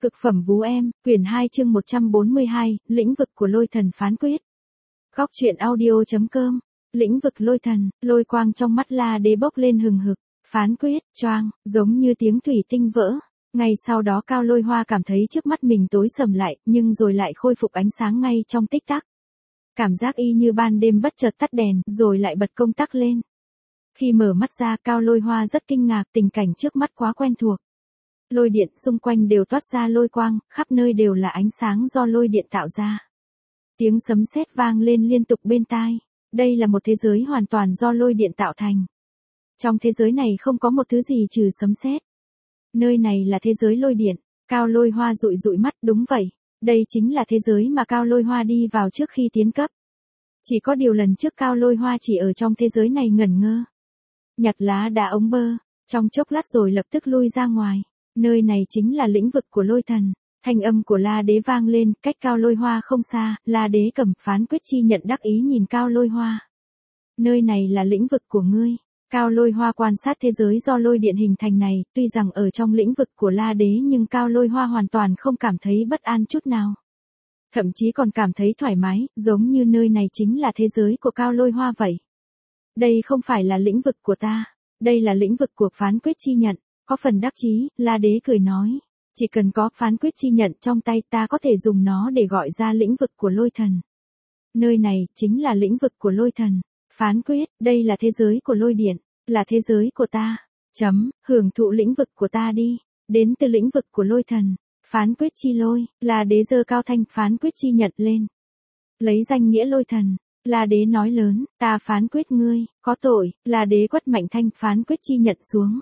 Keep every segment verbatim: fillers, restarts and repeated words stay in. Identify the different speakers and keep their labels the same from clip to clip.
Speaker 1: Cực phẩm vú em, quyển hai chương một trăm bốn mươi hai, lĩnh vực của lôi thần phán quyết. Góc truyện audio.com, lĩnh vực lôi thần, lôi quang trong mắt La Đế bốc lên hừng hực, phán quyết, choang, giống như tiếng thủy tinh vỡ. Ngay sau đó Cao Lôi Hoa cảm thấy trước mắt mình tối sầm lại, nhưng rồi lại khôi phục ánh sáng ngay trong tích tắc. Cảm giác y như ban đêm bất chợt tắt đèn, rồi lại bật công tắc lên. Khi mở mắt ra, Cao Lôi Hoa rất kinh ngạc, tình cảnh trước mắt quá quen thuộc. Lôi điện xung quanh đều toát ra lôi quang, khắp nơi đều là ánh sáng do lôi điện tạo ra. Tiếng sấm sét vang lên liên tục bên tai. Đây là một thế giới hoàn toàn do lôi điện tạo thành. Trong thế giới này không có một thứ gì trừ sấm sét. Nơi này là thế giới lôi điện. Cao Lôi Hoa dụi dụi mắt, đúng vậy. Đây chính là thế giới mà Cao Lôi Hoa đi vào trước khi tiến cấp. Chỉ có điều lần trước Cao Lôi Hoa chỉ ở trong thế giới này ngẩn ngơ. Nhặt lá đá ống bơ, trong chốc lát rồi lập tức lui ra ngoài. Nơi này chính là lĩnh vực của lôi thần. Thanh âm của La Đế vang lên, cách Cao Lôi Hoa không xa, La Đế cầm phán quyết chi nhận đắc ý nhìn Cao Lôi Hoa. Nơi này là lĩnh vực của ngươi. Cao Lôi Hoa quan sát thế giới do lôi điện hình thành này, tuy rằng ở trong lĩnh vực của La Đế nhưng Cao Lôi Hoa hoàn toàn không cảm thấy bất an chút nào. Thậm chí còn cảm thấy thoải mái, giống như nơi này chính là thế giới của Cao Lôi Hoa vậy. Đây không phải là lĩnh vực của ta, đây là lĩnh vực của phán quyết chi nhận. Có phần đắc chí, La Đế cười nói, chỉ cần có phán quyết chi nhận trong tay ta có thể dùng nó để gọi ra lĩnh vực của lôi thần. Nơi này chính là lĩnh vực của lôi thần. Phán quyết, đây là thế giới của lôi điện, là thế giới của ta. Chấm, hưởng thụ lĩnh vực của ta đi, đến từ lĩnh vực của lôi thần. Phán quyết chi lôi, La Đế giơ cao thanh phán quyết chi nhận lên. Lấy danh nghĩa lôi thần, La Đế nói lớn, ta phán quyết ngươi, có tội. La Đế quất mạnh thanh phán quyết chi nhận xuống.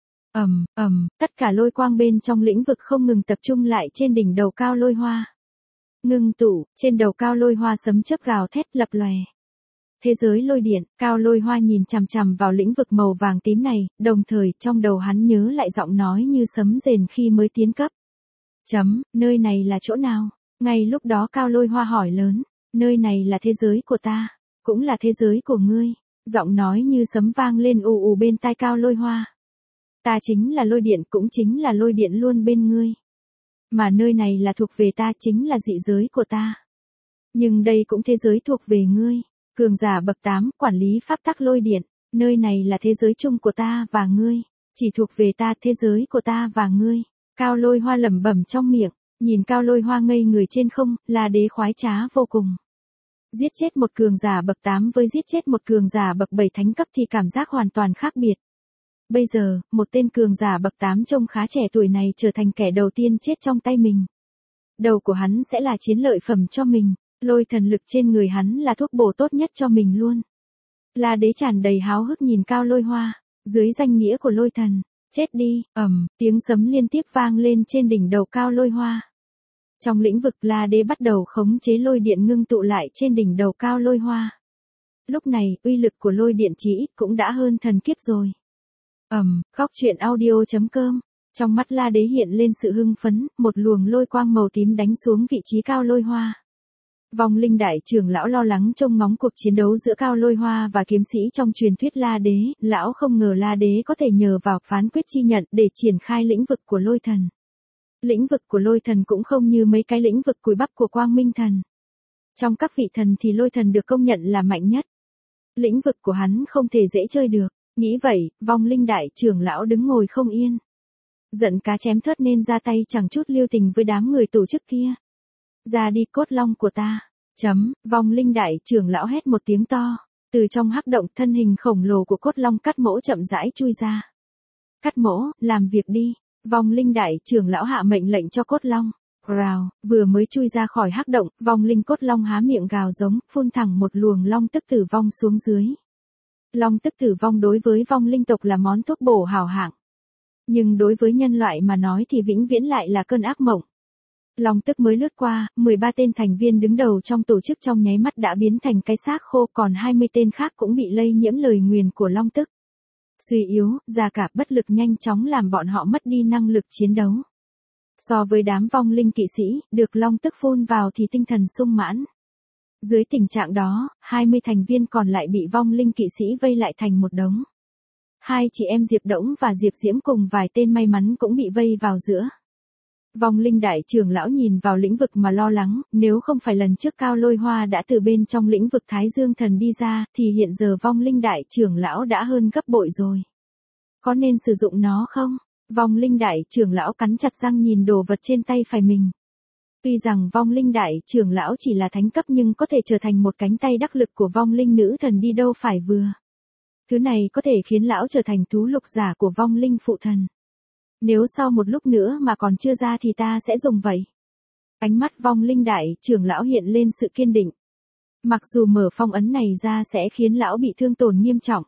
Speaker 1: Ầm, ầm, tất cả lôi quang bên trong lĩnh vực không ngừng tập trung lại trên đỉnh đầu Cao Lôi Hoa. Ngưng tụ, trên đầu Cao Lôi Hoa sấm chớp gào thét lập lòe. Thế giới lôi điện, Cao Lôi Hoa nhìn chằm chằm vào lĩnh vực màu vàng tím này, đồng thời trong đầu hắn nhớ lại giọng nói như sấm rền khi mới tiến cấp. Chấm, nơi này là chỗ nào? Ngay lúc đó Cao Lôi Hoa hỏi lớn, nơi này là thế giới của ta, cũng là thế giới của ngươi. Giọng nói như sấm vang lên ù ù bên tai Cao Lôi Hoa. Ta chính là lôi điện, cũng chính là lôi điện luôn bên ngươi. Mà nơi này là thuộc về ta, chính là dị giới của ta. Nhưng đây cũng thế giới thuộc về ngươi. Cường giả bậc tám, quản lý pháp tắc lôi điện. Nơi này là thế giới chung của ta và ngươi. Chỉ thuộc về ta, thế giới của ta và ngươi. Cao Lôi Hoa lẩm bẩm trong miệng. Nhìn Cao Lôi Hoa ngây người trên không, La Đế khoái trá vô cùng. Giết chết một cường giả bậc tám với giết chết một cường giả bậc bảy thánh cấp thì cảm giác hoàn toàn khác biệt. Bây giờ, một tên cường giả bậc tám trông khá trẻ tuổi này trở thành kẻ đầu tiên chết trong tay mình. Đầu của hắn sẽ là chiến lợi phẩm cho mình, lôi thần lực trên người hắn là thuốc bổ tốt nhất cho mình luôn. La Đế tràn đầy háo hức nhìn Cao Lôi Hoa, dưới danh nghĩa của lôi thần, chết đi, ầm, tiếng sấm liên tiếp vang lên trên đỉnh đầu Cao Lôi Hoa. Trong lĩnh vực La Đế bắt đầu khống chế lôi điện ngưng tụ lại trên đỉnh đầu Cao Lôi Hoa. Lúc này, uy lực của lôi điện chỉ ít cũng đã hơn thần kiếp rồi. Ầm, um, góc truyện audio.com. Trong mắt La Đế hiện lên sự hưng phấn, một luồng lôi quang màu tím đánh xuống vị trí Cao Lôi Hoa. Vong Linh Đại trưởng lão lo lắng trông ngóng cuộc chiến đấu giữa Cao Lôi Hoa và kiếm sĩ trong truyền thuyết La Đế, lão không ngờ La Đế có thể nhờ vào phán quyết chi nhận để triển khai lĩnh vực của lôi thần. Lĩnh vực của lôi thần cũng không như mấy cái lĩnh vực cùi bắp của Quang Minh thần. Trong các vị thần thì lôi thần được công nhận là mạnh nhất. Lĩnh vực của hắn không thể dễ chơi được. Nghĩ vậy, Vong Linh Đại trưởng lão đứng ngồi không yên. Giận cá chém thớt nên ra tay chẳng chút lưu tình với đám người tổ chức kia. Ra đi cốt long của ta. Chấm, Vong Linh Đại trưởng lão hét một tiếng to. Từ trong hắc động thân hình khổng lồ của cốt long Cắt Mỗ chậm rãi chui ra. Cắt Mỗ, làm việc đi. Vong Linh Đại trưởng lão hạ mệnh lệnh cho cốt long. Rào, vừa mới chui ra khỏi hắc động, Vong Linh cốt long há miệng gào giống, phun thẳng một luồng long tức tử vong xuống dưới. Long tức tử vong đối với vong linh tộc là món thuốc bổ hảo hạng. Nhưng đối với nhân loại mà nói thì vĩnh viễn lại là cơn ác mộng. Long tức mới lướt qua, mười ba tên thành viên đứng đầu trong tổ chức trong nháy mắt đã biến thành cái xác khô, còn hai mươi tên khác cũng bị lây nhiễm lời nguyền của long tức. Suy yếu, già cả bất lực nhanh chóng làm bọn họ mất đi năng lực chiến đấu. So với đám vong linh kỵ sĩ, được long tức phun vào thì tinh thần sung mãn. Dưới tình trạng đó, hai mươi thành viên còn lại bị vong linh kỵ sĩ vây lại thành một đống. Hai chị em Diệp Đỗng và Diệp Diễm cùng vài tên may mắn cũng bị vây vào giữa. Vong linh đại trưởng lão nhìn vào lĩnh vực mà lo lắng, nếu không phải lần trước Cao Lôi Hoa đã từ bên trong lĩnh vực Thái Dương Thần đi ra, thì hiện giờ vong linh đại trưởng lão đã hơn gấp bội rồi. Có nên sử dụng nó không? Vong linh đại trưởng lão cắn chặt răng nhìn đồ vật trên tay phải mình. Tuy rằng vong linh đại trưởng lão chỉ là thánh cấp nhưng có thể trở thành một cánh tay đắc lực của vong linh nữ thần đi đâu phải vừa. Thứ này có thể khiến lão trở thành thú lục giả của vong linh phụ thần. Nếu sau một lúc nữa mà còn chưa ra thì ta sẽ dùng vậy. Ánh mắt vong linh đại trưởng lão hiện lên sự kiên định. Mặc dù mở phong ấn này ra sẽ khiến lão bị thương tổn nghiêm trọng.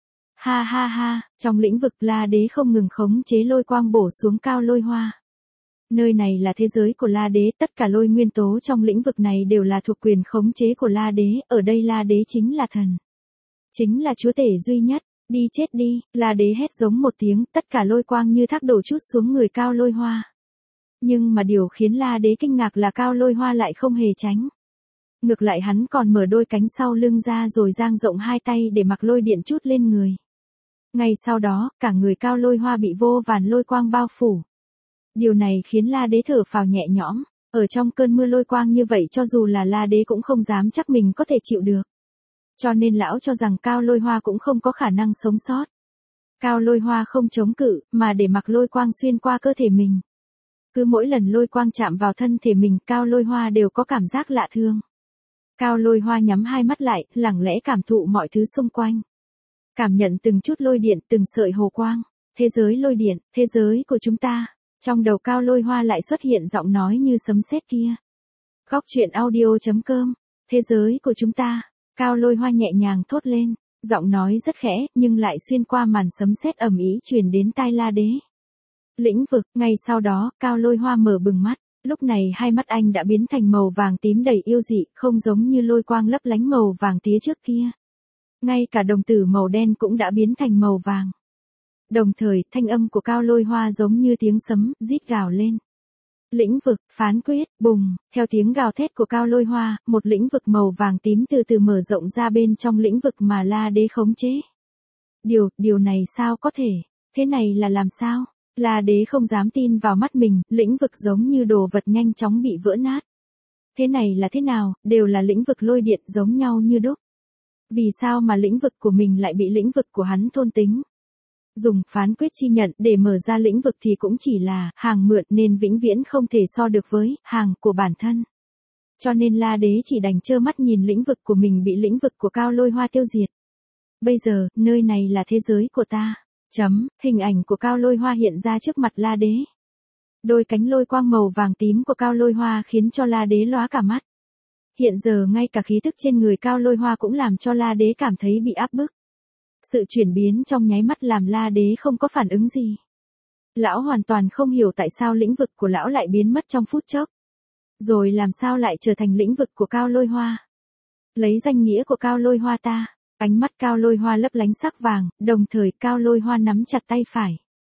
Speaker 1: Ha ha ha, trong lĩnh vực La Đế không ngừng khống chế lôi quang bổ xuống Cao Lôi Hoa. Nơi này là thế giới của La Đế, tất cả lôi nguyên tố trong lĩnh vực này đều là thuộc quyền khống chế của La Đế, ở đây La Đế chính là thần. Chính là chúa tể duy nhất, đi chết đi, La Đế hét giống một tiếng, tất cả lôi quang như thác đổ chút xuống người Cao Lôi Hoa. Nhưng mà điều khiến La Đế kinh ngạc là Cao Lôi Hoa lại không hề tránh. Ngược lại hắn còn mở đôi cánh sau lưng ra rồi dang rộng hai tay để mặc lôi điện trút lên người. Ngay sau đó, cả người Cao Lôi Hoa bị vô vàn lôi quang bao phủ. Điều này khiến La Đế thở phào nhẹ nhõm, ở trong cơn mưa lôi quang như vậy cho dù là La Đế cũng không dám chắc mình có thể chịu được. Cho nên lão cho rằng Cao Lôi Hoa cũng không có khả năng sống sót. Cao Lôi Hoa không chống cự, mà để mặc lôi quang xuyên qua cơ thể mình. Cứ mỗi lần lôi quang chạm vào thân thể mình, Cao Lôi Hoa đều có cảm giác lạ thương. Cao Lôi Hoa nhắm hai mắt lại, lặng lẽ cảm thụ mọi thứ xung quanh. Cảm nhận từng chút lôi điện, từng sợi hồ quang. Thế giới lôi điện, thế giới của chúng ta. Trong đầu Cao Lôi Hoa lại xuất hiện giọng nói như sấm sét kia. Góc truyện audio chấm com. Thế giới của chúng ta. Cao Lôi Hoa nhẹ nhàng thốt lên. Giọng nói rất khẽ, nhưng lại xuyên qua màn sấm sét ầm ĩ truyền đến tai La Đế. Lĩnh vực, ngay sau đó, Cao Lôi Hoa mở bừng mắt. Lúc này hai mắt anh đã biến thành màu vàng tím đầy yêu dị, không giống như lôi quang lấp lánh màu vàng tía trước kia. Ngay cả đồng tử màu đen cũng đã biến thành màu vàng. Đồng thời, thanh âm của Cao Lôi Hoa giống như tiếng sấm, rít gào lên. Lĩnh vực, phán quyết, bùng, theo tiếng gào thét của Cao Lôi Hoa, một lĩnh vực màu vàng tím từ từ mở rộng ra bên trong lĩnh vực mà La Đế khống chế. Điều, điều này sao có thể? Thế này là làm sao? La Đế không dám tin vào mắt mình, lĩnh vực giống như đồ vật nhanh chóng bị vỡ nát. Thế này là thế nào, đều là lĩnh vực lôi điện giống nhau như đúc. Vì sao mà lĩnh vực của mình lại bị lĩnh vực của hắn thôn tính? Dùng phán quyết chi nhận để mở ra lĩnh vực thì cũng chỉ là hàng mượn nên vĩnh viễn không thể so được với hàng của bản thân. Cho nên La Đế chỉ đành trơ mắt nhìn lĩnh vực của mình bị lĩnh vực của Cao Lôi Hoa tiêu diệt. Bây giờ, nơi này là thế giới của ta. Chấm, hình ảnh của Cao Lôi Hoa hiện ra trước mặt La Đế. Đôi cánh lôi quang màu vàng tím của Cao Lôi Hoa khiến cho La Đế lóa cả mắt. Hiện giờ ngay cả khí tức trên người Cao Lôi Hoa cũng làm cho La Đế cảm thấy bị áp bức. Sự chuyển biến trong nháy mắt làm La Đế không có phản ứng gì. Lão hoàn toàn không hiểu tại sao lĩnh vực của lão lại biến mất trong phút chốc. Rồi làm sao lại trở thành lĩnh vực của Cao Lôi Hoa. Lấy danh nghĩa của Cao Lôi Hoa ta. Ánh mắt Cao Lôi Hoa lấp lánh sắc vàng, đồng thời Cao Lôi Hoa nắm chặt tay phải.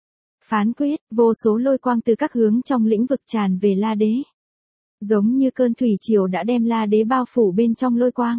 Speaker 1: Phán quyết, vô số lôi quang từ các hướng trong lĩnh vực tràn về La Đế. Giống như cơn thủy triều đã đem La Đế bao phủ bên trong lôi quang.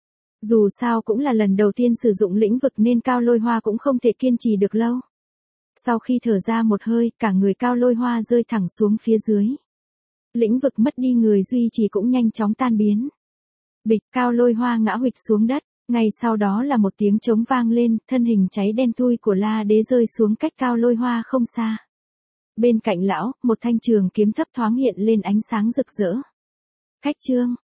Speaker 1: Dù sao cũng là lần đầu tiên sử dụng lĩnh vực nên Cao Lôi Hoa cũng không thể kiên trì được lâu. Sau khi thở ra một hơi, cả người Cao Lôi Hoa rơi thẳng xuống phía dưới. Lĩnh vực mất đi người duy trì cũng nhanh chóng tan biến. Bịch, Cao Lôi Hoa ngã huỵch xuống đất. Ngay sau đó là một tiếng trống vang lên, thân hình cháy đen thui của La Đế rơi xuống cách Cao Lôi Hoa không xa. Bên cạnh lão, một thanh trường kiếm thấp thoáng hiện lên ánh sáng rực rỡ. Cách chương,